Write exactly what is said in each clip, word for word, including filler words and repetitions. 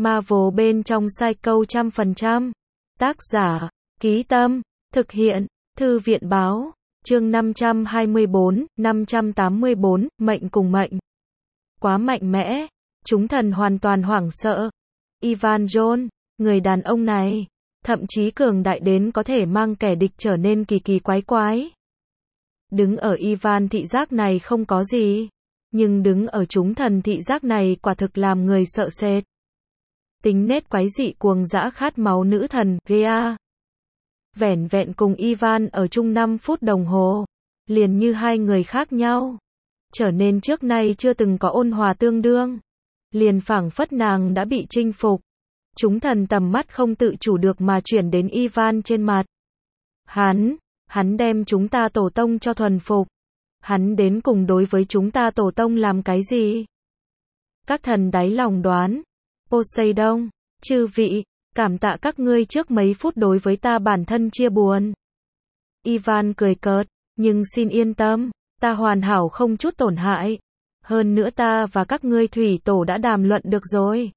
Marvel bên trong Psycho trăm phần trăm. Tác giả, Ký Tâm, thực hiện, Thư viện Báo, chương năm trăm hai mươi bốn, năm trăm tám mươi bốn, mệnh cùng mệnh. Quá mạnh mẽ, chúng thần hoàn toàn hoảng sợ. Ivan John, người đàn ông này, thậm chí cường đại đến có thể mang kẻ địch trở nên kỳ kỳ quái quái. Đứng ở Ivan thị giác này không có gì, nhưng đứng ở chúng thần thị giác này quả thực làm người sợ sệt. Tính nết quái dị cuồng dã khát máu nữ thần, Gea. Vẻn vẹn cùng Ivan ở chung năm phút đồng hồ, liền như hai người khác nhau. Trở nên trước nay chưa từng có ôn hòa tương đương. Liền phảng phất nàng đã bị chinh phục. Chúng thần tầm mắt không tự chủ được mà chuyển đến Ivan trên mặt. Hắn, hắn đem chúng ta tổ tông cho thuần phục. Hắn đến cùng đối với chúng ta tổ tông làm cái gì? Các thần đáy lòng đoán. Poseidon, chư vị, cảm tạ các ngươi trước mấy phút đối với ta bản thân chia buồn. Ivan cười cợt, nhưng xin yên tâm, ta hoàn hảo không chút tổn hại. Hơn nữa ta và các ngươi thủy tổ đã đàm luận được rồi.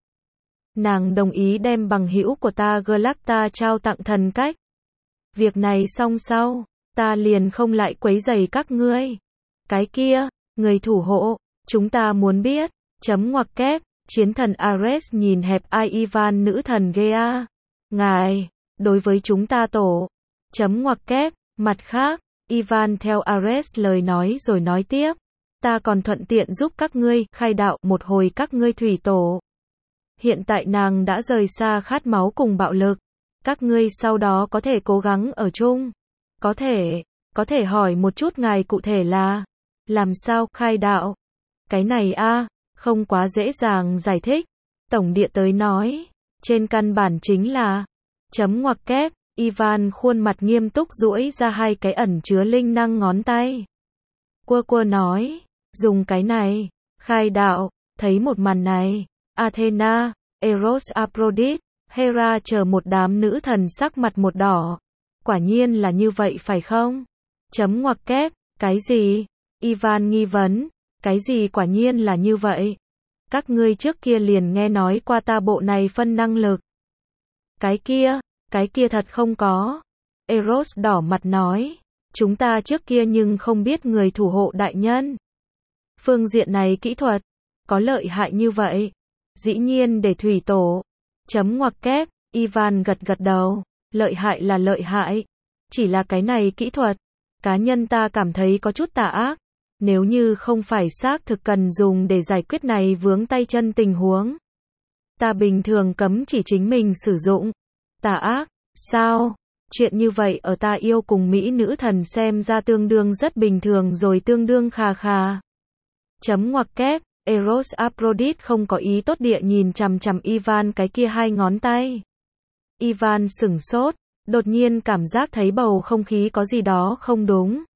Nàng đồng ý đem bằng hữu của ta Galacta trao tặng thần cách. Việc này xong sau, ta liền không lại quấy rầy các ngươi. Cái kia, người thủ hộ, chúng ta muốn biết, chấm ngoặc kép, chiến thần Ares nhìn hẹp ai Ivan nữ thần Gea. Ngài, đối với chúng ta tổ, chấm ngoặc kép, mặt khác, Ivan theo Ares lời nói rồi nói tiếp. Ta còn thuận tiện giúp các ngươi khai đạo một hồi các ngươi thủy tổ. Hiện tại nàng đã rời xa khát máu cùng bạo lực. Các ngươi sau đó có thể cố gắng ở chung. Có thể, có thể hỏi một chút ngài cụ thể là, làm sao khai đạo? Cái này a, không quá dễ dàng giải thích. Tổng địa tới nói, trên căn bản chính là, chấm ngoặc kép, Ivan khuôn mặt nghiêm túc duỗi ra hai cái ẩn chứa linh năng ngón tay. Quơ quơ nói, dùng cái này, khai đạo, thấy một màn này, Athena, Eros Aphrodite, Hera chờ một đám nữ thần sắc mặt một đỏ. Quả nhiên là như vậy phải không? Chấm ngoặc kép, cái gì? Ivan nghi vấn, cái gì quả nhiên là như vậy? Các ngươi trước kia liền nghe nói qua ta bộ này phân năng lực. Cái kia, cái kia thật không có. Eros đỏ mặt nói, chúng ta trước kia nhưng không biết người thủ hộ đại nhân. Phương diện này kỹ thuật, có lợi hại như vậy. Dĩ nhiên để thủy tổ. Chấm ngoặc kép, Ivan gật gật đầu, lợi hại là lợi hại. Chỉ là cái này kỹ thuật, cá nhân ta cảm thấy có chút tà ác. Nếu như không phải xác thực cần dùng để giải quyết này vướng tay chân tình huống. Ta bình thường cấm chỉ chính mình sử dụng. Tà ác, sao? Chuyện như vậy ở ta yêu cùng Mỹ nữ thần xem ra tương đương rất bình thường rồi tương đương khà khà. Chấm ngoặc kép, Eros Aphrodite không có ý tốt địa nhìn chằm chằm Ivan cái kia hai ngón tay. Ivan sửng sốt, đột nhiên cảm giác thấy bầu không khí có gì đó không đúng.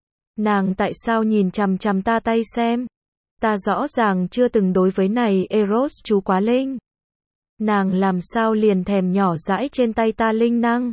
Nàng tại sao nhìn chằm chằm ta tay xem? Ta rõ ràng chưa từng đối với này Eros chú quá linh. Nàng làm sao liền thèm nhỏ dãi trên tay ta linh năng?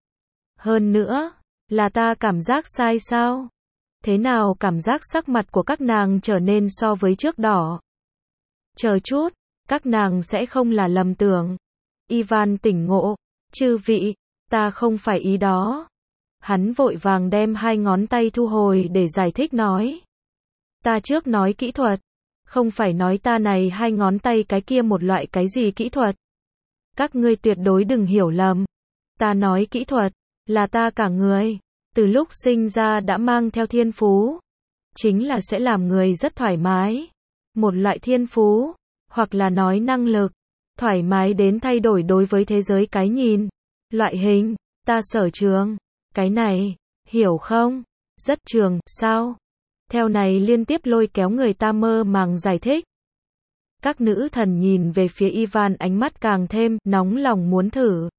Hơn nữa, là ta cảm giác sai sao? Thế nào cảm giác sắc mặt của các nàng trở nên so với trước đỏ? Chờ chút, các nàng sẽ không là lầm tưởng. Ivan tỉnh ngộ, chư vị, ta không phải ý đó. Hắn vội vàng đem hai ngón tay thu hồi để giải thích nói. Ta trước nói kỹ thuật, không phải nói ta này hai ngón tay cái kia một loại cái gì kỹ thuật. Các ngươi tuyệt đối đừng hiểu lầm. Ta nói kỹ thuật, là ta cả người, từ lúc sinh ra đã mang theo thiên phú. Chính là sẽ làm người rất thoải mái. Một loại thiên phú, hoặc là nói năng lực, thoải mái đến thay đổi đối với thế giới cái nhìn. Loại hình, ta sở trường. Cái này, hiểu không? Rất trường, sao? Theo này liên tiếp lôi kéo người ta mơ màng giải thích. Các nữ thần nhìn về phía Ivan ánh mắt càng thêm nóng lòng muốn thử.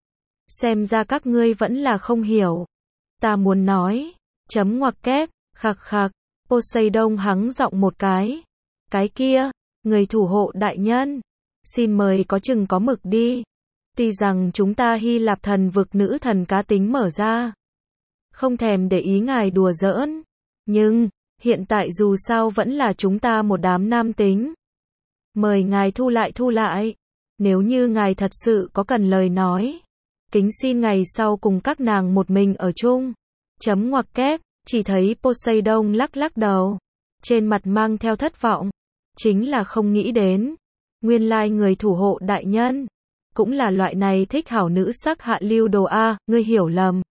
Xem ra các ngươi vẫn là không hiểu. Ta muốn nói, chấm ngoặc kép, khặc khặc, Poseidon hắng giọng một cái. Cái kia, người thủ hộ đại nhân, xin mời có chừng có mực đi. Tuy rằng chúng ta Hy Lạp thần vực nữ thần cá tính mở ra, không thèm để ý ngài đùa giỡn, nhưng, hiện tại dù sao vẫn là chúng ta một đám nam tính. Mời ngài thu lại thu lại. Nếu như ngài thật sự có cần lời nói, kính xin ngày sau cùng các nàng một mình ở chung. Chấm ngoặc kép, chỉ thấy Poseidon lắc lắc đầu, trên mặt mang theo thất vọng. Chính là không nghĩ đến, nguyên lai người thủ hộ đại nhân, cũng là loại này thích hảo nữ sắc hạ lưu đồ a, ngươi hiểu lầm.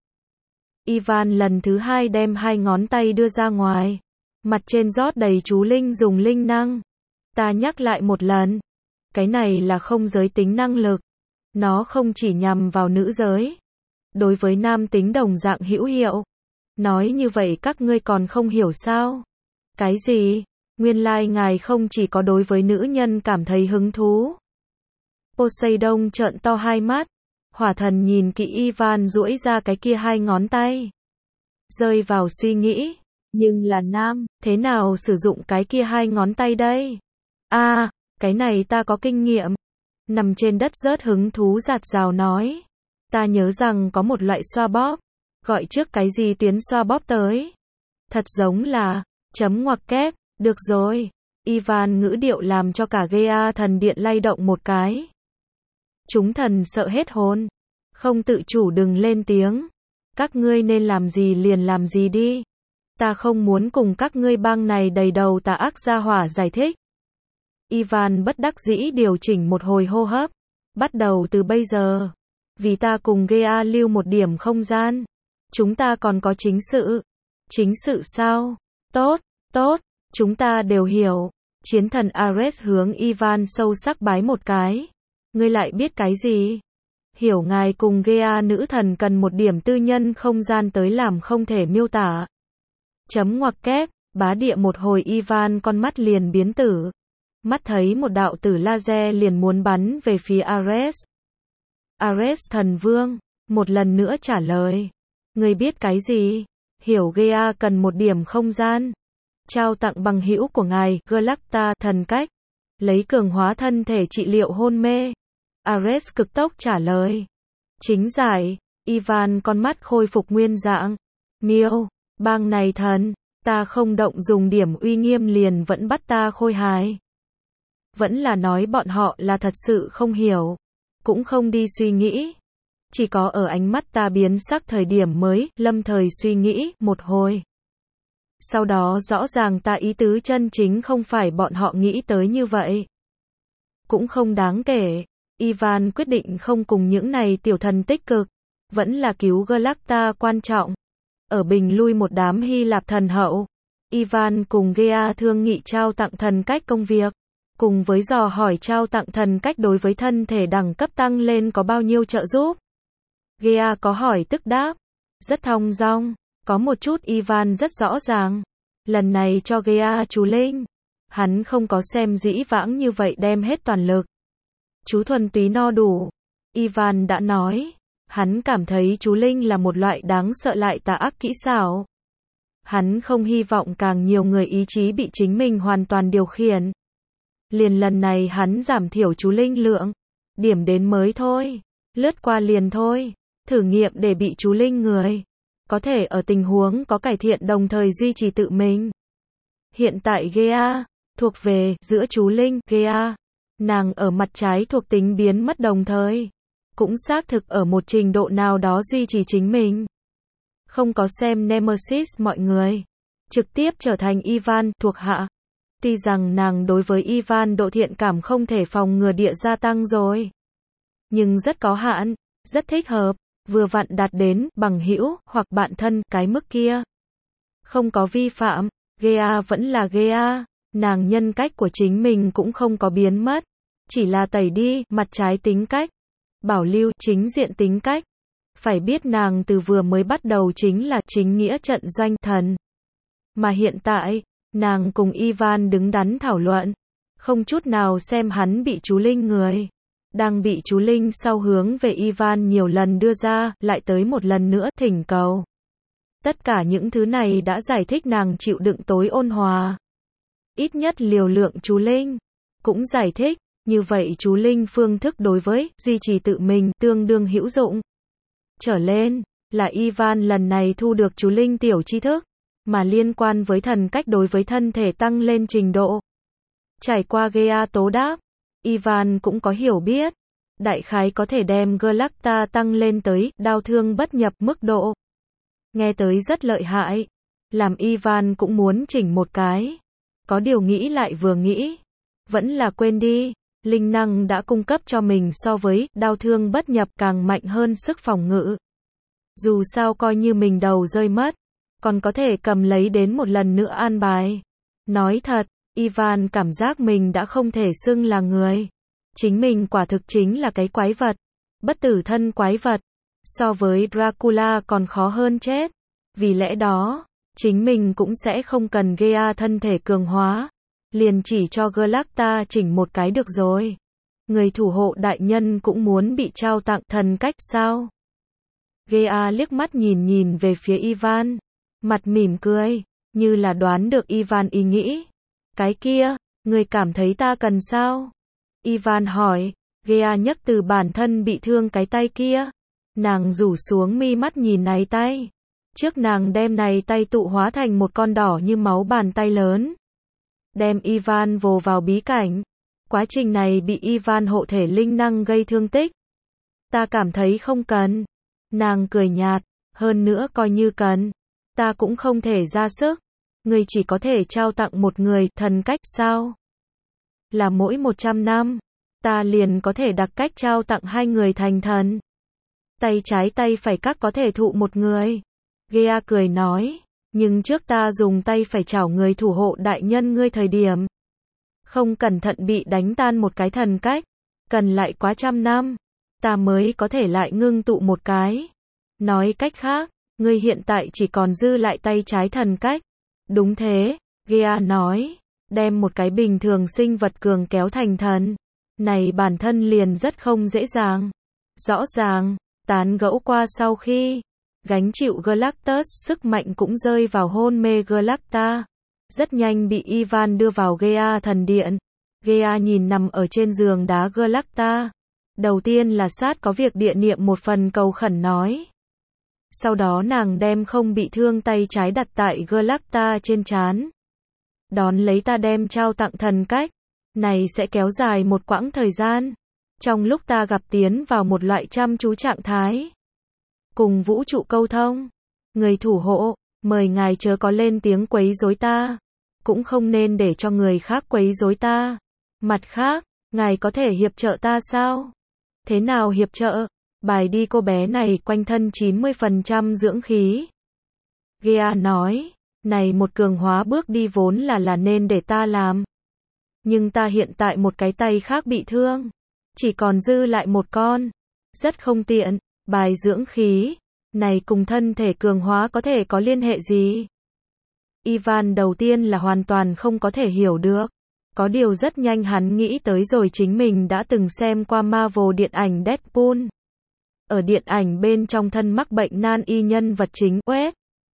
Ivan lần thứ hai đem hai ngón tay đưa ra ngoài, mặt trên rót đầy chú linh dùng linh năng. Ta nhắc lại một lần, cái này là không giới tính năng lực, nó không chỉ nhằm vào nữ giới, đối với nam tính đồng dạng hữu hiệu. Nói như vậy các ngươi còn không hiểu sao? Cái gì? Nguyên lai ngài không chỉ có đối với nữ nhân cảm thấy hứng thú. Poseidon trợn to hai mắt, hỏa thần nhìn kỹ Ivan duỗi ra cái kia hai ngón tay, rơi vào suy nghĩ, nhưng là nam, thế nào sử dụng cái kia hai ngón tay đây? A, à, cái này ta có kinh nghiệm. Nằm trên đất rớt hứng thú giạt rào nói, ta nhớ rằng có một loại xoa bóp, gọi trước cái gì tuyến xoa bóp tới. Thật giống là, chấm ngoặc kép, được rồi. Ivan ngữ điệu làm cho cả Gea thần điện lay động một cái. Chúng thần sợ hết hồn, không tự chủ đừng lên tiếng. Các ngươi nên làm gì liền làm gì đi. Ta không muốn cùng các ngươi bang này đầy đầu tà ác gia hỏa giải thích. Ivan bất đắc dĩ điều chỉnh một hồi hô hấp. Bắt đầu từ bây giờ, vì ta cùng Gea lưu một điểm không gian. Chúng ta còn có chính sự. Chính sự sao? Tốt, tốt, chúng ta đều hiểu. Chiến thần Ares hướng Ivan sâu sắc bái một cái. Ngươi lại biết cái gì? Hiểu ngài cùng Gea nữ thần cần một điểm tư nhân không gian tới làm không thể miêu tả. Chấm ngoặc kép, bá địa một hồi Ivan con mắt liền biến tử. Mắt thấy một đạo tử laser liền muốn bắn về phía Ares. Ares thần vương, một lần nữa trả lời. Ngươi biết cái gì? Hiểu Gea cần một điểm không gian. Trao tặng bằng hữu của ngài, Galacta thần cách. Lấy cường hóa thân thể trị liệu hôn mê. Ares cực tốc trả lời. Chính giải, Ivan con mắt khôi phục nguyên dạng. Miêu, bang này thần, ta không động dùng điểm uy nghiêm liền vẫn bắt ta khôi hài. Vẫn là nói bọn họ là thật sự không hiểu, cũng không đi suy nghĩ. Chỉ có ở ánh mắt ta biến sắc thời điểm mới, lâm thời suy nghĩ, một hồi. Sau đó rõ ràng ta ý tứ chân chính không phải bọn họ nghĩ tới như vậy. Cũng không đáng kể. Ivan quyết định không cùng những này tiểu thần tích cực, vẫn là cứu Galacta quan trọng. Ở bình lui một đám Hy Lạp thần hậu, Ivan cùng Gea thương nghị trao tặng thần cách công việc, cùng với dò hỏi trao tặng thần cách đối với thân thể đẳng cấp tăng lên có bao nhiêu trợ giúp. Gea có hỏi tức đáp, rất thong dong, có một chút Ivan rất rõ ràng. Lần này cho Gea chú linh, hắn không có xem dĩ vãng như vậy đem hết toàn lực. Chú thuần túy no đủ. Ivan đã nói, hắn cảm thấy chú linh là một loại đáng sợ lại tà ác kỹ xảo. Hắn không hy vọng càng nhiều người ý chí bị chính mình hoàn toàn điều khiển. Liền lần này hắn giảm thiểu chú linh lượng, điểm đến mới thôi, lướt qua liền thôi, thử nghiệm để bị chú linh người, có thể ở tình huống có cải thiện đồng thời duy trì tự mình. Hiện tại Gea, thuộc về, giữa chú linh, Gea, nàng ở mặt trái thuộc tính biến mất đồng thời, cũng xác thực ở một trình độ nào đó duy trì chính mình. Không có xem Nemesis mọi người, trực tiếp trở thành Ivan, thuộc hạ. Tuy rằng nàng đối với Ivan độ thiện cảm không thể phòng ngừa địa gia tăng rồi, nhưng rất có hạn, rất thích hợp, vừa vặn đạt đến bằng hữu hoặc bạn thân cái mức kia. Không có vi phạm, Gea vẫn là Gea, nàng nhân cách của chính mình cũng không có biến mất, chỉ là tẩy đi mặt trái tính cách, bảo lưu chính diện tính cách. Phải biết nàng từ vừa mới bắt đầu chính là chính nghĩa trận doanh thần, mà hiện tại nàng cùng Ivan đứng đắn thảo luận, không chút nào xem hắn bị chú linh người. Đang bị chú linh sau hướng về Ivan nhiều lần đưa ra, lại tới một lần nữa thỉnh cầu. Tất cả những thứ này đã giải thích nàng chịu đựng tối ôn hòa. Ít nhất liều lượng chú linh. Cũng giải thích, như vậy chú linh phương thức đối với, duy trì tự mình, tương đương hữu dụng. Trở lên, là Ivan lần này thu được chú linh tiểu tri thức, mà liên quan với thần cách đối với thân thể tăng lên trình độ. Trải qua Gea tố đáp, Ivan cũng có hiểu biết, đại khái có thể đem Galacta tăng lên tới đao thương bất nhập mức độ. Nghe tới rất lợi hại, làm Ivan cũng muốn chỉnh một cái. Có điều nghĩ lại vừa nghĩ, vẫn là quên đi, linh năng đã cung cấp cho mình so với đao thương bất nhập càng mạnh hơn sức phòng ngự. Dù sao coi như mình đầu rơi mất, còn có thể cầm lấy đến một lần nữa an bài. Nói thật, Ivan cảm giác mình đã không thể xưng là người. Chính mình quả thực chính là cái quái vật, bất tử thân quái vật, so với Dracula còn khó hơn chết. Vì lẽ đó, chính mình cũng sẽ không cần Gea thân thể cường hóa, liền chỉ cho Galacta chỉnh một cái được rồi. Người thủ hộ đại nhân cũng muốn bị trao tặng thần cách sao? Gea liếc mắt nhìn nhìn về phía Ivan, mặt mỉm cười, như là đoán được Ivan ý nghĩ. Cái kia, người cảm thấy ta cần sao? Ivan hỏi. Gea nhấc từ bản thân bị thương cái tay kia. Nàng rủ xuống mi mắt nhìn này tay. Trước nàng đem này tay tụ hóa thành một con đỏ như máu bàn tay lớn. Đem Ivan vồ vào bí cảnh. Quá trình này bị Ivan hộ thể linh năng gây thương tích. Ta cảm thấy không cần. Nàng cười nhạt. Hơn nữa coi như cần, ta cũng không thể ra sức. Người chỉ có thể trao tặng một người thần cách sao? Là mỗi một trăm năm, ta liền có thể đặc cách trao tặng hai người thành thần. Tay trái tay phải các có thể thụ một người. Gea cười nói, nhưng trước ta dùng tay phải chảo người thủ hộ đại nhân ngươi thời điểm. Không cẩn thận bị đánh tan một cái thần cách. Cần lại quá trăm năm, ta mới có thể lại ngưng tụ một cái. Nói cách khác, ngươi hiện tại chỉ còn dư lại tay trái thần cách. Đúng thế, Gea nói, đem một cái bình thường sinh vật cường kéo thành thần. Này bản thân liền rất không dễ dàng. Rõ ràng, tán gẫu qua sau khi gánh chịu Galactus, sức mạnh cũng rơi vào hôn mê Galacta. Rất nhanh bị Ivan đưa vào Gea thần điện. Gea nhìn nằm ở trên giường đá Galacta. Đầu tiên là sát có việc địa niệm một phần cầu khẩn nói. Sau đó nàng đem không bị thương tay trái đặt tại Galacta trên trán. Đón lấy ta đem trao tặng thần cách. Này sẽ kéo dài một quãng thời gian. Trong lúc ta gặp tiến vào một loại chăm chú trạng thái. Cùng vũ trụ câu thông. Người thủ hộ, mời ngài chớ có lên tiếng quấy rối ta. Cũng không nên để cho người khác quấy rối ta. Mặt khác, ngài có thể hiệp trợ ta sao? Thế nào hiệp trợ? Bài đi cô bé này quanh thân chín mươi phần trăm dưỡng khí. Gea nói, này một cường hóa bước đi vốn là là nên để ta làm. Nhưng ta hiện tại một cái tay khác bị thương. Chỉ còn dư lại một con. Rất không tiện, bài dưỡng khí. Này cùng thân thể cường hóa có thể có liên hệ gì? Ivan đầu tiên là hoàn toàn không có thể hiểu được. Có điều rất nhanh hắn nghĩ tới rồi chính mình đã từng xem qua Marvel điện ảnh Deadpool. Ở điện ảnh bên trong thân mắc bệnh nan y nhân vật chính Wade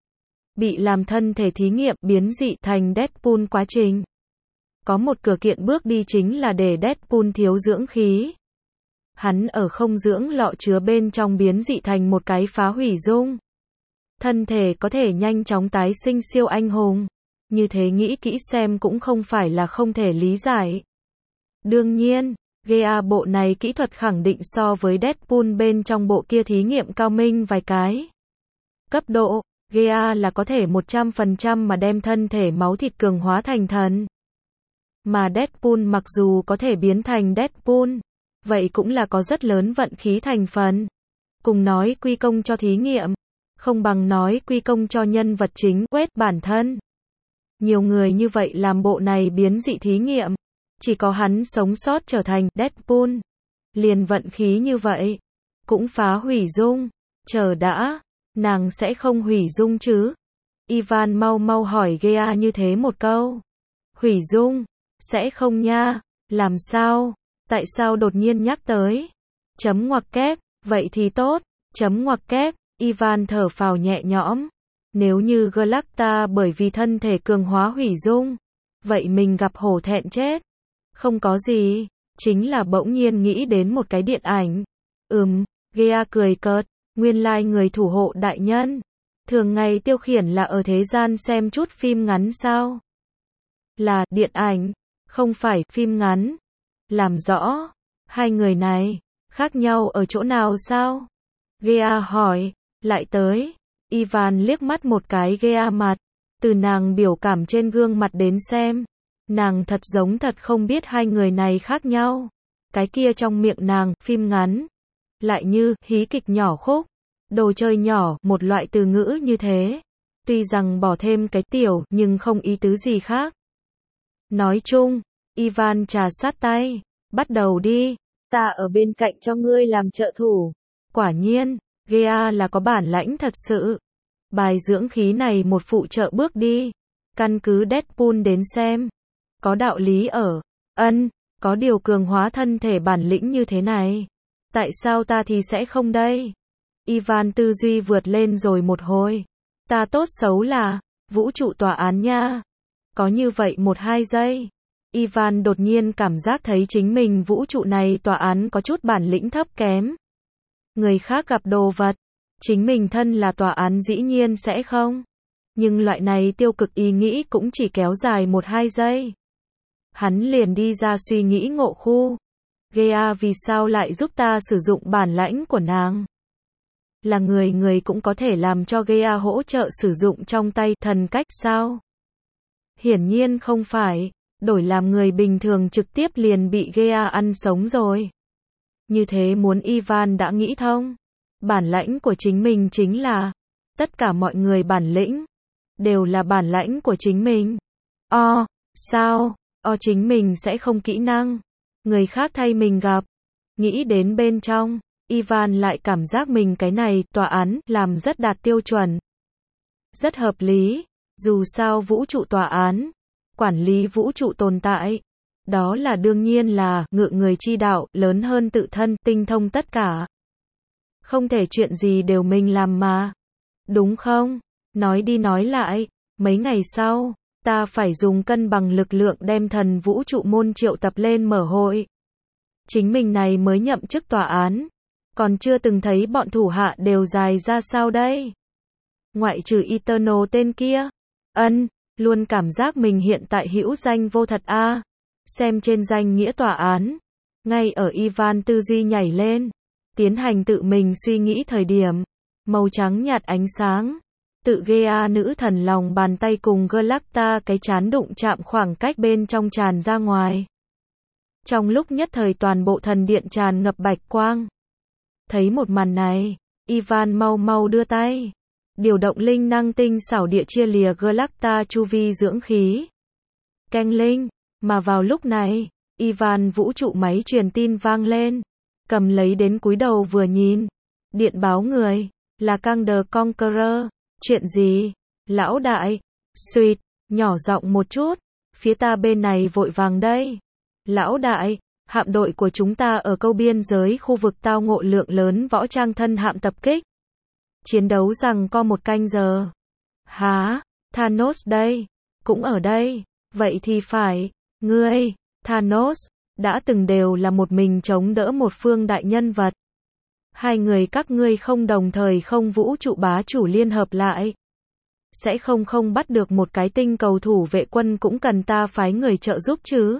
bị làm thân thể thí nghiệm biến dị thành Deadpool quá trình. Có một cửa kiện bước đi chính là để Deadpool thiếu dưỡng khí. Hắn ở không dưỡng lọ chứa bên trong biến dị thành một cái phá hủy dung. Thân thể có thể nhanh chóng tái sinh siêu anh hùng. Như thế nghĩ kỹ xem cũng không phải là không thể lý giải. Đương nhiên, Gea bộ này kỹ thuật khẳng định so với Deadpool bên trong bộ kia thí nghiệm cao minh vài cái. Cấp độ, Gea là có thể một trăm phần trăm mà đem thân thể máu thịt cường hóa thành thần. Mà Deadpool mặc dù có thể biến thành Deadpool, vậy cũng là có rất lớn vận khí thành phần. Cùng nói quy công cho thí nghiệm, không bằng nói quy công cho nhân vật chính Wade bản thân. Nhiều người như vậy làm bộ này biến dị thí nghiệm. Chỉ có hắn sống sót trở thành Deadpool. Liền vận khí như vậy. Cũng phá hủy dung. Chờ đã. Nàng sẽ không hủy dung chứ? Ivan mau mau hỏi Gea như thế một câu. Hủy dung? Sẽ không nha. Làm sao? Tại sao đột nhiên nhắc tới? Chấm ngoặc kép. Vậy thì tốt. Chấm ngoặc kép. Ivan thở phào nhẹ nhõm. Nếu như Galacta bởi vì thân thể cường hóa hủy dung. Vậy mình gặp hổ thẹn chết. Không có gì. Chính là bỗng nhiên nghĩ đến một cái điện ảnh. Ừm, Gea cười cợt. Nguyên lai like người thủ hộ đại nhân. Thường ngày tiêu khiển là ở thế gian xem chút phim ngắn sao? Là điện ảnh. Không phải phim ngắn. Làm rõ. Hai người này. Khác nhau ở chỗ nào sao? Gea hỏi, lại tới. Ivan liếc mắt một cái Gea mặt. Từ nàng biểu cảm trên gương mặt đến xem, nàng thật giống thật không biết hai người này khác nhau. Cái kia trong miệng nàng, phim ngắn, lại như, hí kịch nhỏ khúc, đồ chơi nhỏ, một loại từ ngữ như thế. Tuy rằng bỏ thêm cái tiểu, nhưng không ý tứ gì khác. Nói chung, Ivan trà sát tay, bắt đầu đi, ta ở bên cạnh cho ngươi làm trợ thủ. Quả nhiên, Gea là có bản lãnh thật sự. Bài dưỡng khí này một phụ trợ bước đi. Căn cứ Deadpool đến xem. Có đạo lý ở. Ân, có điều cường hóa thân thể bản lĩnh như thế này. Tại sao ta thì sẽ không đây? Ivan tư duy vượt lên rồi một hồi. Ta tốt xấu là vũ trụ tòa án nha. Có như vậy một hai giây. Ivan đột nhiên cảm giác thấy chính mình vũ trụ này tòa án có chút bản lĩnh thấp kém. Người khác gặp đồ vật. Chính mình thân là tòa án dĩ nhiên sẽ không. Nhưng loại này tiêu cực ý nghĩ cũng chỉ kéo dài một hai giây. Hắn liền đi ra suy nghĩ ngộ khu. Gea vì sao lại giúp ta sử dụng bản lãnh của nàng? Là người người cũng có thể làm cho Gea hỗ trợ sử dụng trong tay thần cách sao? Hiển nhiên không phải. Đổi làm người bình thường trực tiếp liền bị Gea ăn sống rồi. Như thế muốn Ivan đã nghĩ thông. Bản lãnh của chính mình chính là tất cả mọi người bản lĩnh đều là bản lãnh của chính mình. O, sao? O chính mình sẽ không kỹ năng. Người khác thay mình gặp. Nghĩ đến bên trong, Ivan lại cảm giác mình cái này tòa án làm rất đạt tiêu chuẩn. Rất hợp lý. Dù sao vũ trụ tòa án, quản lý vũ trụ tồn tại. Đó là đương nhiên là ngự người chi đạo lớn hơn tự thân, tinh thông tất cả. Không thể chuyện gì đều mình làm mà. Đúng không? Nói đi nói lại, mấy ngày sau, ta phải dùng cân bằng lực lượng đem thần vũ trụ môn triệu tập lên mở hội. Chính mình này mới nhậm chức tòa án. Còn chưa từng thấy bọn thủ hạ đều dài ra sao đây? Ngoại trừ Eternal tên kia. Ân, luôn cảm giác mình hiện tại hữu danh vô thật a. À. Xem trên danh nghĩa tòa án. Ngay ở Ivan tư duy nhảy lên. Tiến hành tự mình suy nghĩ thời điểm. Màu trắng nhạt ánh sáng. Tự Gea nữ thần lòng bàn tay cùng Galacta cái chán đụng chạm khoảng cách bên trong tràn ra ngoài. Trong lúc nhất thời toàn bộ thần điện tràn ngập bạch quang. Thấy một màn này, Ivan mau mau đưa tay. Điều động linh năng tinh xảo địa chia lìa Galacta chu vi dưỡng khí. Keng linh, mà vào lúc này, Ivan vũ trụ máy truyền tin vang lên. Cầm lấy đến cúi đầu vừa nhìn. Điện báo người, là Kang the Conqueror. Chuyện gì? Lão đại, suýt, nhỏ giọng một chút. Phía ta bên này vội vàng đây. Lão đại, hạm đội của chúng ta ở câu biên giới khu vực tao ngộ lượng lớn võ trang thân hạm tập kích. Chiến đấu rằng co một canh giờ. Hả? Thanos đây. Cũng ở đây. Vậy thì phải. Ngươi, Thanos, đã từng đều là một mình chống đỡ một phương đại nhân vật. Hai người các ngươi không đồng thời không vũ trụ bá chủ liên hợp lại. Sẽ không không bắt được một cái tinh cầu thủ vệ quân cũng cần ta phái người trợ giúp chứ.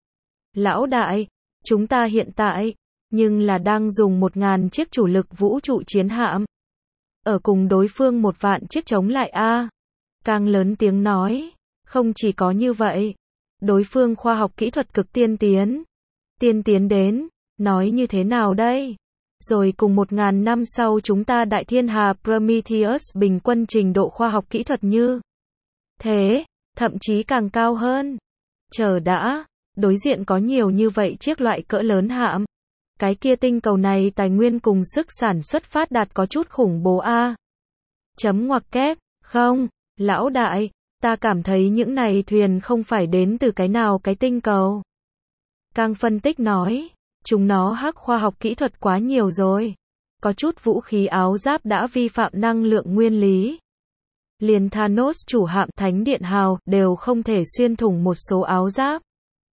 Lão đại, chúng ta hiện tại, nhưng là đang dùng một ngàn chiếc chủ lực vũ trụ chiến hạm. Ở cùng đối phương một vạn chiếc chống lại a. Càng lớn tiếng nói, không chỉ có như vậy. Đối phương khoa học kỹ thuật cực tiên tiến. Tiên tiến đến, nói như thế nào đây? Rồi cùng một ngàn năm sau chúng ta đại thiên hà Prometheus bình quân trình độ khoa học kỹ thuật như thế, thậm chí càng cao hơn. Chờ đã, đối diện có nhiều như vậy chiếc loại cỡ lớn hạm. Cái kia tinh cầu này tài nguyên cùng sức sản xuất phát đạt có chút khủng bố a. Chấm ngoặc kép, không, lão đại, ta cảm thấy những này thuyền không phải đến từ cái nào cái tinh cầu. Càng phân tích nói, chúng nó hắc khoa học kỹ thuật quá nhiều rồi. Có chút vũ khí áo giáp đã vi phạm năng lượng nguyên lý. Liền Thanos chủ hạm Thánh Điện Hào đều không thể xuyên thủng một số áo giáp.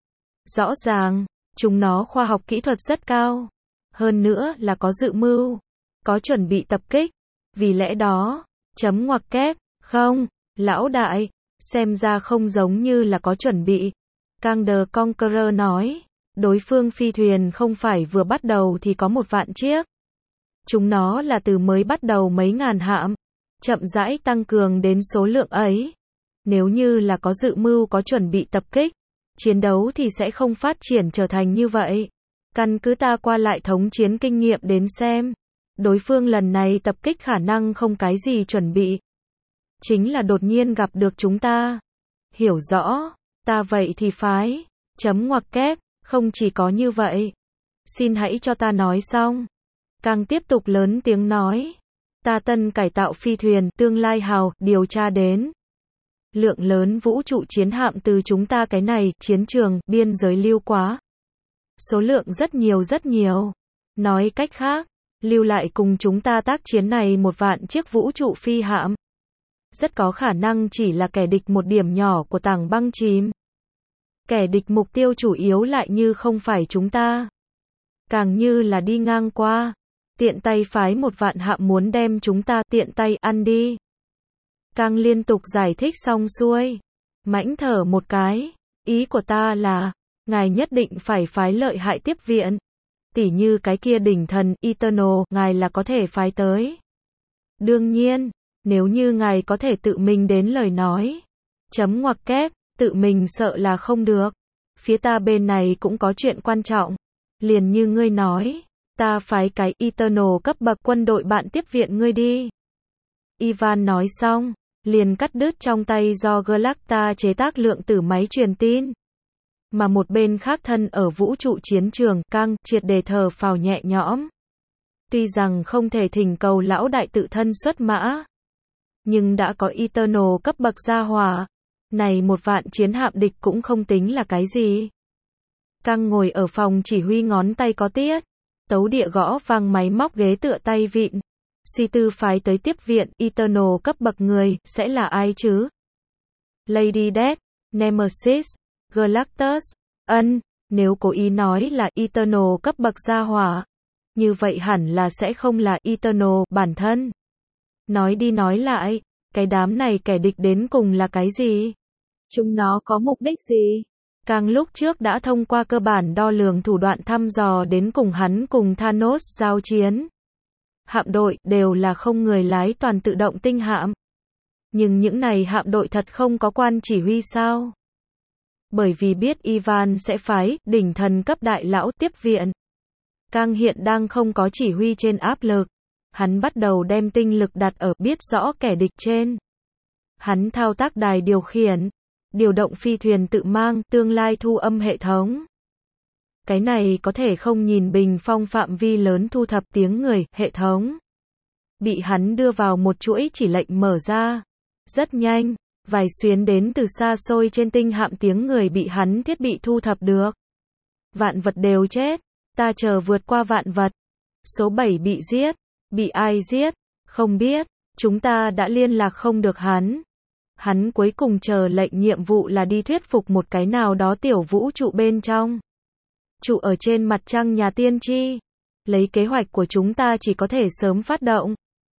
Rõ ràng, chúng nó khoa học kỹ thuật rất cao. Hơn nữa là có dự mưu, có chuẩn bị tập kích. Vì lẽ đó, chấm ngoặc kép, không, lão đại, xem ra không giống như là có chuẩn bị. Kang the Conqueror nói, Đối phương phi thuyền không phải vừa bắt đầu thì có một vạn chiếc. Chúng nó là từ mới bắt đầu mấy ngàn hạm, chậm rãi tăng cường đến số lượng ấy. Nếu như là có dự mưu có chuẩn bị tập kích, chiến đấu thì sẽ không phát triển trở thành như vậy. Căn cứ ta qua lại thống chiến kinh nghiệm đến xem, đối phương lần này tập kích khả năng không cái gì chuẩn bị. Chính là đột nhiên gặp được chúng ta. Hiểu rõ, ta vậy thì phái. Chấm ngoặc kép, không chỉ có như vậy. Xin hãy cho ta nói xong. Càng tiếp tục lớn tiếng nói. Ta tân cải tạo phi thuyền, tương lai hào, điều tra đến. Lượng lớn vũ trụ chiến hạm từ chúng ta cái này, chiến trường, biên giới lưu quá. Số lượng rất nhiều rất nhiều. Nói cách khác, lưu lại cùng chúng ta tác chiến này một vạn chiếc vũ trụ phi hạm. Rất có khả năng chỉ là kẻ địch một điểm nhỏ của tảng băng chìm. Kẻ địch mục tiêu chủ yếu lại như không phải chúng ta. Càng như là đi ngang qua. Tiện tay phái một vạn hạm muốn đem chúng ta tiện tay ăn đi. Càng liên tục giải thích xong xuôi. Mãnh thở một cái. Ý của ta là, ngài nhất định phải phái lợi hại tiếp viện. Tỉ như cái kia đỉnh thần, Eternal, ngài là có thể phái tới. Đương nhiên, nếu như ngài có thể tự mình đến lời nói. Chấm ngoặc kép, tự mình sợ là không được. Phía ta bên này cũng có chuyện quan trọng. Liền như ngươi nói, ta phái cái Eternal cấp bậc quân đội bạn tiếp viện ngươi đi. Ivan nói xong, liền cắt đứt trong tay do Galacta chế tác lượng tử máy truyền tin. Mà một bên khác thân ở vũ trụ chiến trường, căng, triệt để thở phào nhẹ nhõm. Tuy rằng không thể thỉnh cầu lão đại tự thân xuất mã, nhưng đã có Eternal cấp bậc gia hỏa. Này một vạn chiến hạm địch cũng không tính là cái gì. Căng ngồi ở phòng chỉ huy ngón tay có tiết. Tấu địa gõ vang máy móc ghế tựa tay vịn. Suy tư phái tới tiếp viện, Eternal cấp bậc người, sẽ là ai chứ? Lady Death, Nemesis, Galactus, ân, nếu cố ý nói là Eternal cấp bậc gia hỏa, như vậy hẳn là sẽ không là Eternal bản thân. Nói đi nói lại, cái đám này kẻ địch đến cùng là cái gì? Chúng nó có mục đích gì? Càng lúc trước đã thông qua cơ bản đo lường thủ đoạn thăm dò đến cùng hắn cùng Thanos giao chiến. Hạm đội đều là không người lái toàn tự động tinh hạm. Nhưng những này hạm đội thật không có quan chỉ huy sao? Bởi vì biết Ivan sẽ phái đỉnh thần cấp đại lão tiếp viện. Càng hiện đang không có chỉ huy trên áp lực. Hắn bắt đầu đem tinh lực đặt ở biết rõ kẻ địch trên. Hắn thao tác đài điều khiển, điều động phi thuyền tự mang, tương lai thu âm hệ thống. Cái này có thể không nhìn bình phong phạm vi lớn thu thập tiếng người, hệ thống. Bị hắn đưa vào một chuỗi chỉ lệnh mở ra. Rất nhanh, vài xuyến đến từ xa xôi trên tinh hạm tiếng người bị hắn thiết bị thu thập được. Vạn vật đều chết, ta chờ vượt qua vạn vật. Số bảy bị giết, bị ai giết, không biết, chúng ta đã liên lạc không được hắn. Hắn cuối cùng chờ lệnh nhiệm vụ là đi thuyết phục một cái nào đó tiểu vũ trụ bên trong. Trụ ở trên mặt trăng nhà tiên tri. Lấy kế hoạch của chúng ta chỉ có thể sớm phát động.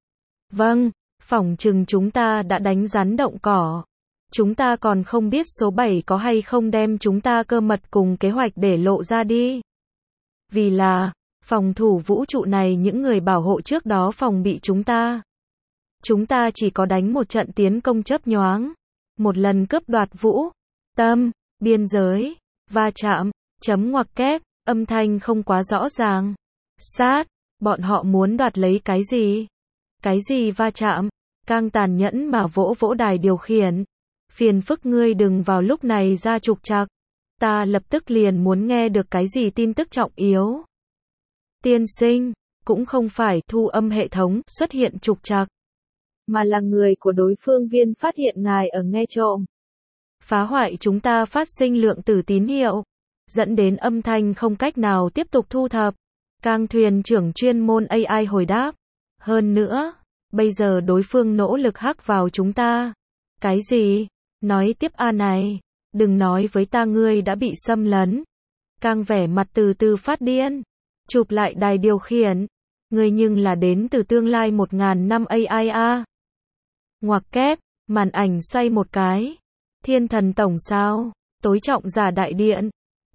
Vâng, phỏng chừng chúng ta đã đánh rắn động cỏ. Chúng ta còn không biết số bảy có hay không đem chúng ta cơ mật cùng kế hoạch để lộ ra đi. Vì là, phòng thủ vũ trụ này những người bảo hộ trước đó phòng bị chúng ta. Chúng ta chỉ có đánh một trận tiến công chớp nhoáng. Một lần cướp đoạt vũ, tâm, biên giới, va chạm, chấm ngoặc kép, âm thanh không quá rõ ràng. Sát, bọn họ muốn đoạt lấy cái gì? Cái gì va chạm? Càng tàn nhẫn mà vỗ vỗ đài điều khiển. Phiền phức ngươi đừng vào lúc này ra trục trặc. Ta lập tức liền muốn nghe được cái gì tin tức trọng yếu. Tiên sinh, cũng không phải thu âm hệ thống xuất hiện trục trặc, mà là người của đối phương viên phát hiện ngài ở nghe trộm. Phá hoại chúng ta phát sinh lượng tử tín hiệu, dẫn đến âm thanh không cách nào tiếp tục thu thập. Càng thuyền trưởng chuyên môn a i hồi đáp. Hơn nữa, bây giờ đối phương nỗ lực hack vào chúng ta. Cái gì? Nói tiếp a này. Đừng nói với ta ngươi đã bị xâm lấn. Càng vẻ mặt từ từ phát điên. Chụp lại đài điều khiển. Ngươi nhưng là đến từ tương lai một ngàn năm a i a. Ngoặc kép, màn ảnh xoay một cái. Thiên thần tổng sao? Tối trọng giả đại điện.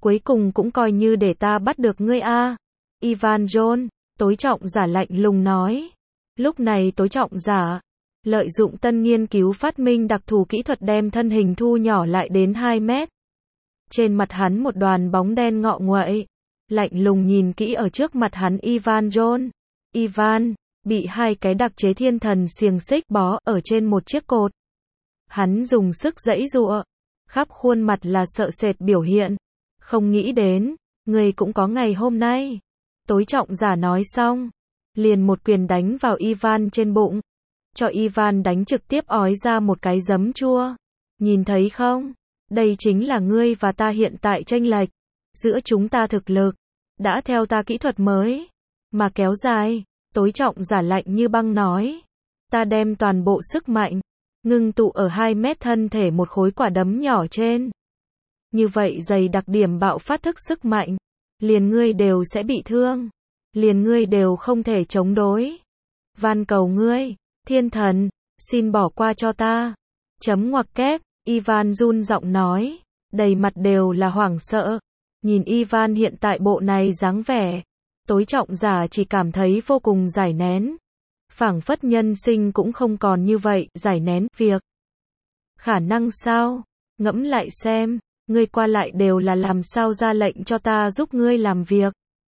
Cuối cùng cũng coi như để ta bắt được ngươi a. Ivan John, tối trọng giả lạnh lùng nói. Lúc này tối trọng giả, lợi dụng tân nghiên cứu phát minh đặc thù kỹ thuật đem thân hình thu nhỏ lại đến hai mét. Trên mặt hắn một đoàn bóng đen ngọ nguậy, lạnh lùng nhìn kỹ ở trước mặt hắn Ivan John. Ivan, bị hai cái đặc chế thiên thần xiềng xích bó ở trên một chiếc cột. Hắn dùng sức giãy giụa, khắp khuôn mặt là sợ sệt biểu hiện. Không nghĩ đến, người cũng có ngày hôm nay. Tối trọng giả nói xong, liền một quyền đánh vào Ivan trên bụng, cho Ivan đánh trực tiếp ói ra một cái giấm chua. Nhìn thấy không? Đây chính là ngươi và ta hiện tại chênh lệch. Giữa chúng ta thực lực, đã theo ta kỹ thuật mới, mà kéo dài. Tối trọng giả lạnh như băng nói. Ta đem toàn bộ sức mạnh, ngưng tụ ở hai mét thân thể một khối quả đấm nhỏ trên. Như vậy dày đặc điểm bạo phát thức sức mạnh, liền ngươi đều sẽ bị thương. Liền ngươi đều không thể chống đối. Van cầu ngươi, thiên thần, xin bỏ qua cho ta. Chấm ngoặc kép, Ivan run giọng nói, đầy mặt đều là hoảng sợ. Nhìn Ivan hiện tại bộ này dáng vẻ, tối trọng giả chỉ cảm thấy vô cùng giải nén. Phảng phất nhân sinh cũng không còn như vậy, giải nén việc. Khả năng sao? Ngẫm lại xem, ngươi qua lại đều là làm sao ra lệnh cho ta giúp ngươi làm việc.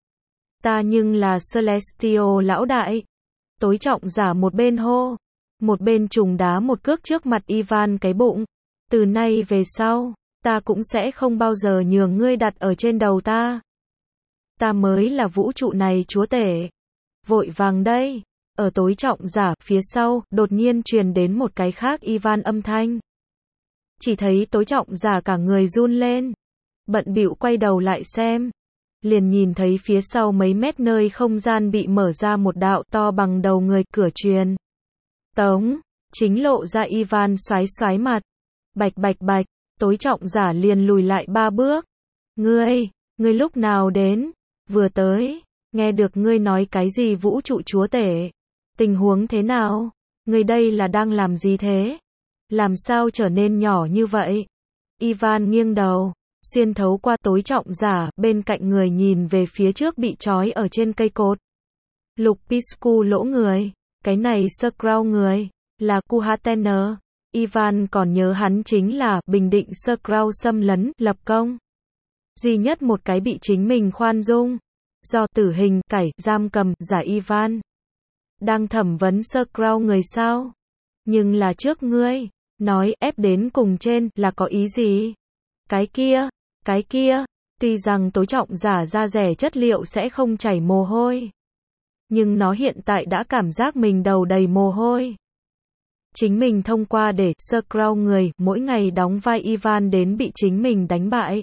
Ta nhưng là Celestial lão đại. Tối trọng giả một bên hô, một bên trùng đá một cước trước mặt Ivan cái bụng. Từ nay về sau, ta cũng sẽ không bao giờ nhường ngươi đặt ở trên đầu ta. Ta mới là vũ trụ này chúa tể. Vội vàng đây, ở tối trọng giả phía sau, đột nhiên truyền đến một cái khác Ivan âm thanh. Chỉ thấy tối trọng giả cả người run lên, bận bịu quay đầu lại xem. Liền nhìn thấy phía sau mấy mét nơi không gian bị mở ra một đạo to bằng đầu người cửa truyền. Tống, chính lộ ra Ivan xoáy xoáy mặt. Bạch bạch bạch, tối trọng giả liền lùi lại ba bước. Ngươi, ngươi lúc nào đến? Vừa tới, nghe được ngươi nói cái gì vũ trụ chúa tể. Tình huống thế nào? Ngươi đây là đang làm gì thế? Làm sao trở nên nhỏ như vậy? Ivan nghiêng đầu, xuyên thấu qua tối trọng giả, bên cạnh người nhìn về phía trước bị trói ở trên cây cột. Lục Piscu lỗ người, cái này Skrull người, là Kuhatener. Ivan còn nhớ hắn chính là bình định Skrull xâm lấn, lập công. Duy nhất một cái bị chính mình khoan dung, do tử hình, cải, giam cầm, giả Ivan. Đang thẩm vấn Skrull người sao? Nhưng là trước ngươi, nói ép đến cùng trên, là có ý gì? Cái kia, cái kia, tuy rằng tối trọng giả da rẻ chất liệu sẽ không chảy mồ hôi. Nhưng nó hiện tại đã cảm giác mình đầu đầy mồ hôi. Chính mình thông qua để Skrull người mỗi ngày đóng vai Ivan đến bị chính mình đánh bại.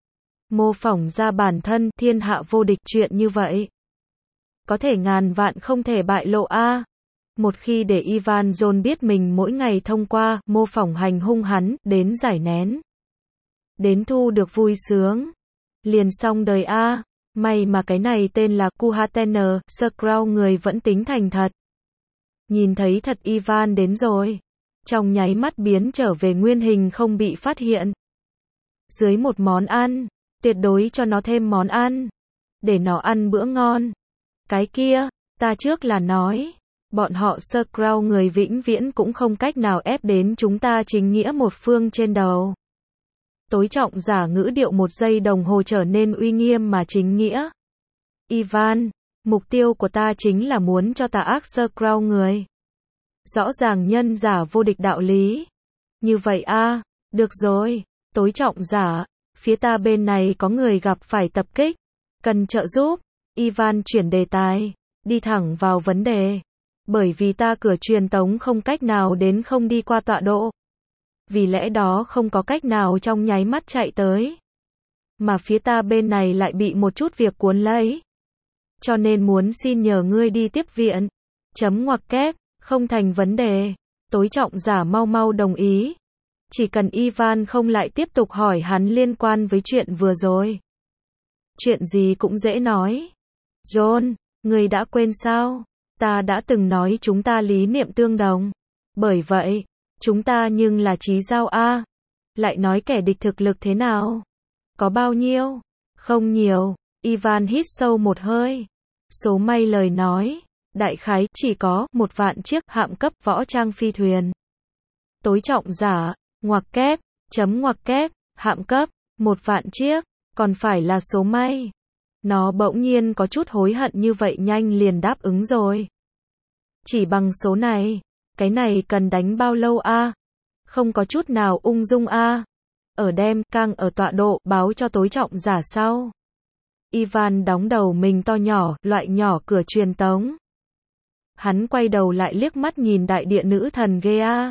Mô phỏng ra bản thân thiên hạ vô địch chuyện như vậy. Có thể ngàn vạn không thể bại lộ a. Một khi để Ivan John biết mình mỗi ngày thông qua mô phỏng hành hung hắn đến giải nén. Đến thu được vui sướng. Liền xong đời a. May mà cái này tên là Kuhatener, Skrull người vẫn tính thành thật. Nhìn thấy thật Ivan đến rồi. Trong nháy mắt biến trở về nguyên hình không bị phát hiện. Dưới một món ăn, tuyệt đối cho nó thêm món ăn. Để nó ăn bữa ngon. Cái kia, ta trước là nói. Bọn họ Skrull người vĩnh viễn cũng không cách nào ép đến chúng ta chính nghĩa một phương trên đầu. Tối trọng giả ngữ điệu một giây đồng hồ trở nên uy nghiêm mà chính nghĩa. Ivan, mục tiêu của ta chính là muốn cho tà ác Skrull người. Rõ ràng nhân giả vô địch đạo lý. Như vậy a, được rồi, tối trọng giả, phía ta bên này có người gặp phải tập kích, cần trợ giúp. Ivan chuyển đề tài, đi thẳng vào vấn đề. Bởi vì ta cửa truyền tống không cách nào đến không đi qua tọa độ. Vì lẽ đó không có cách nào trong nháy mắt chạy tới. Mà phía ta bên này lại bị một chút việc cuốn lấy. Cho nên muốn xin nhờ ngươi đi tiếp viện. Chấm ngoặc kép, không thành vấn đề. Tối trọng giả mau mau đồng ý. Chỉ cần Ivan không lại tiếp tục hỏi hắn liên quan với chuyện vừa rồi. Chuyện gì cũng dễ nói. John, ngươi đã quên sao? Ta đã từng nói chúng ta lý niệm tương đồng. Bởi vậy, chúng ta nhưng là chí giao a. Lại nói kẻ địch thực lực thế nào? Có bao nhiêu? Không nhiều, Ivan hít sâu một hơi. Số may lời nói, đại khái chỉ có một vạn chiếc hạm cấp võ trang phi thuyền. Tối trọng giả, ngoặc kép, chấm ngoặc kép, hạm cấp, một vạn chiếc, còn phải là số may. Nó bỗng nhiên có chút hối hận như vậy nhanh liền đáp ứng rồi. Chỉ bằng số này, cái này cần đánh bao lâu a? Không có chút nào ung dung a. Ở đem càng ở tọa độ báo cho tối trọng giả sau. Ivan đóng đầu mình to nhỏ, loại nhỏ cửa truyền tống. Hắn quay đầu lại liếc mắt nhìn đại địa nữ thần Gea.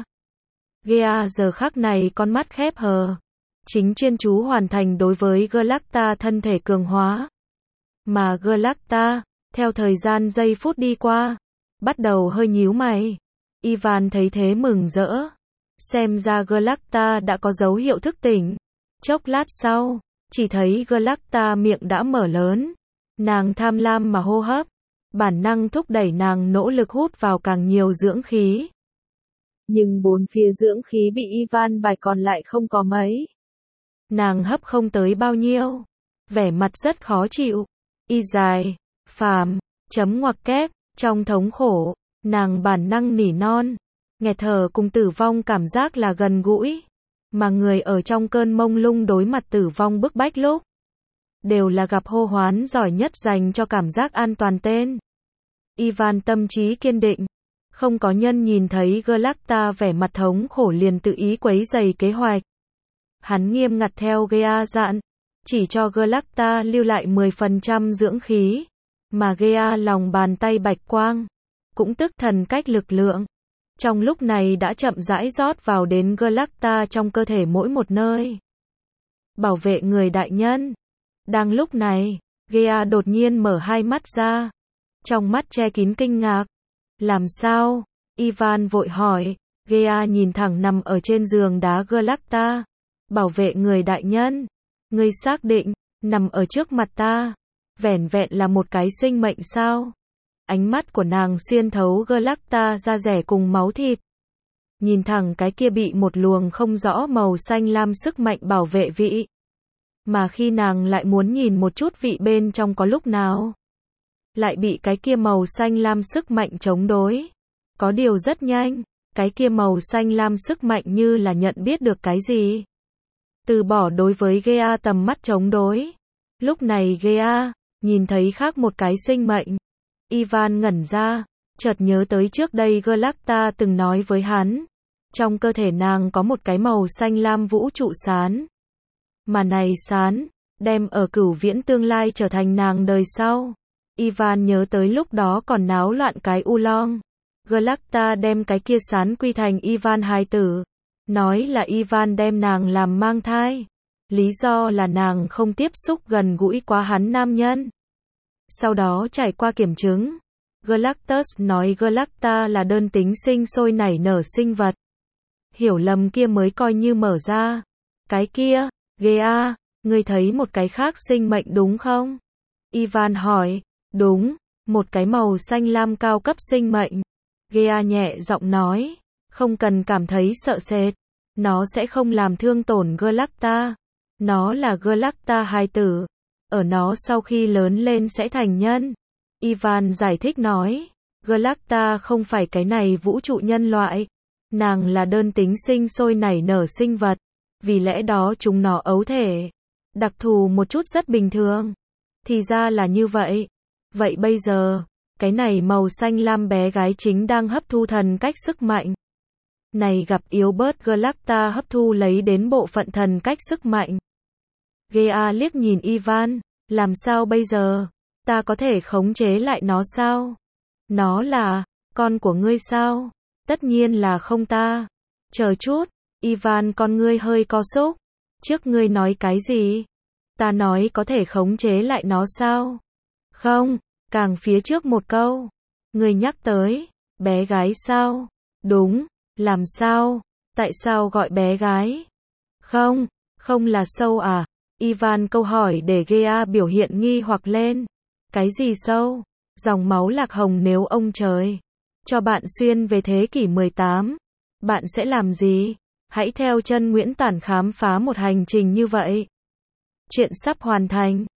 Gea giờ khắc này con mắt khép hờ. Chính chuyên chú hoàn thành đối với Galacta thân thể cường hóa. Mà Galacta, theo thời gian giây phút đi qua, bắt đầu hơi nhíu mày. Ivan thấy thế mừng rỡ. Xem ra Galacta đã có dấu hiệu thức tỉnh. Chốc lát sau, chỉ thấy Galacta miệng đã mở lớn. Nàng tham lam mà hô hấp. Bản năng thúc đẩy nàng nỗ lực hút vào càng nhiều dưỡng khí. Nhưng bốn phía dưỡng khí bị Ivan bài còn lại không có mấy. Nàng hấp không tới bao nhiêu. Vẻ mặt rất khó chịu. Y dài, phàm, chấm ngoặc kép, trong thống khổ, nàng bản năng nỉ non. Nghẹt thở cùng tử vong cảm giác là gần gũi. Mà người ở trong cơn mông lung đối mặt tử vong bức bách lúc. Đều là gặp hô hoán giỏi nhất dành cho cảm giác an toàn tên. Ivan tâm trí kiên định. Không có nhân nhìn thấy Galacta vẻ mặt thống khổ liền tự ý quấy rầy kế hoạch. Hắn nghiêm ngặt theo Gea dặn. Chỉ cho Galacta lưu lại mười phần trăm dưỡng khí. Mà Gea lòng bàn tay bạch quang. Cũng tức thần cách lực lượng. Trong lúc này đã chậm rãi rót vào đến Galacta trong cơ thể mỗi một nơi. Bảo vệ người đại nhân. Đang lúc này, Gea đột nhiên mở hai mắt ra. Trong mắt che kín kinh ngạc. Làm sao? Ivan vội hỏi. Gea nhìn thẳng nằm ở trên giường đá Galacta. Bảo vệ người đại nhân. Ngươi xác định, nằm ở trước mặt ta. Vẻn vẹn là một cái sinh mệnh sao? Ánh mắt của nàng xuyên thấu Galacta da rẻ cùng máu thịt. Nhìn thẳng cái kia bị một luồng không rõ màu xanh lam sức mạnh bảo vệ vị. Mà khi nàng lại muốn nhìn một chút vị bên trong có lúc nào. Lại bị cái kia màu xanh lam sức mạnh chống đối. Có điều rất nhanh, cái kia màu xanh lam sức mạnh như là nhận biết được cái gì. Từ bỏ đối với Gea tầm mắt chống đối. Lúc này Gea, nhìn thấy khác một cái sinh mệnh. Ivan ngẩn ra, chợt nhớ tới trước đây Galacta từng nói với hắn. Trong cơ thể nàng có một cái màu xanh lam vũ trụ sán. Mà này sán, đem ở cửu viễn tương lai trở thành nàng đời sau. Ivan nhớ tới lúc đó còn náo loạn cái u long. Galacta đem cái kia sán quy thành Ivan hài tử. Nói là Ivan đem nàng làm mang thai. Lý do là nàng không tiếp xúc gần gũi quá hắn nam nhân. Sau đó trải qua kiểm chứng. Galactus nói Galacta là đơn tính sinh sôi nảy nở sinh vật. Hiểu lầm kia mới coi như mở ra. Cái kia, Gea, ngươi thấy một cái khác sinh mệnh đúng không? Ivan hỏi, đúng, một cái màu xanh lam cao cấp sinh mệnh. Gea nhẹ giọng nói, không cần cảm thấy sợ sệt. Nó sẽ không làm thương tổn Galacta. Nó là Galacta hài tử. Ở nó sau khi lớn lên sẽ thành nhân. Ivan giải thích nói, Galacta không phải cái này vũ trụ nhân loại. Nàng là đơn tính sinh sôi nảy nở sinh vật. Vì lẽ đó chúng nó ấu thể. Đặc thù một chút rất bình thường. Thì ra là như vậy. Vậy bây giờ, cái này màu xanh lam bé gái chính đang hấp thu thần cách sức mạnh. Này gặp yếu bớt Galacta hấp thu lấy đến bộ phận thần cách sức mạnh. Gea liếc nhìn Ivan, làm sao bây giờ? Ta có thể khống chế lại nó sao? Nó là, con của ngươi sao? Tất nhiên là không ta. Chờ chút, Ivan con ngươi hơi co xúc. Trước ngươi nói cái gì? Ta nói có thể khống chế lại nó sao? Không, càng phía trước một câu. Ngươi nhắc tới, bé gái sao? Đúng, làm sao? Tại sao gọi bé gái? Không, không là sâu à? Ivan câu hỏi để Gea biểu hiện nghi hoặc lên. Cái gì sâu? Dòng máu lạc hồng nếu ông trời cho bạn xuyên về thế kỷ mười tám, bạn sẽ làm gì? Hãy theo chân Nguyễn Tản khám phá một hành trình như vậy. Chuyện sắp hoàn thành.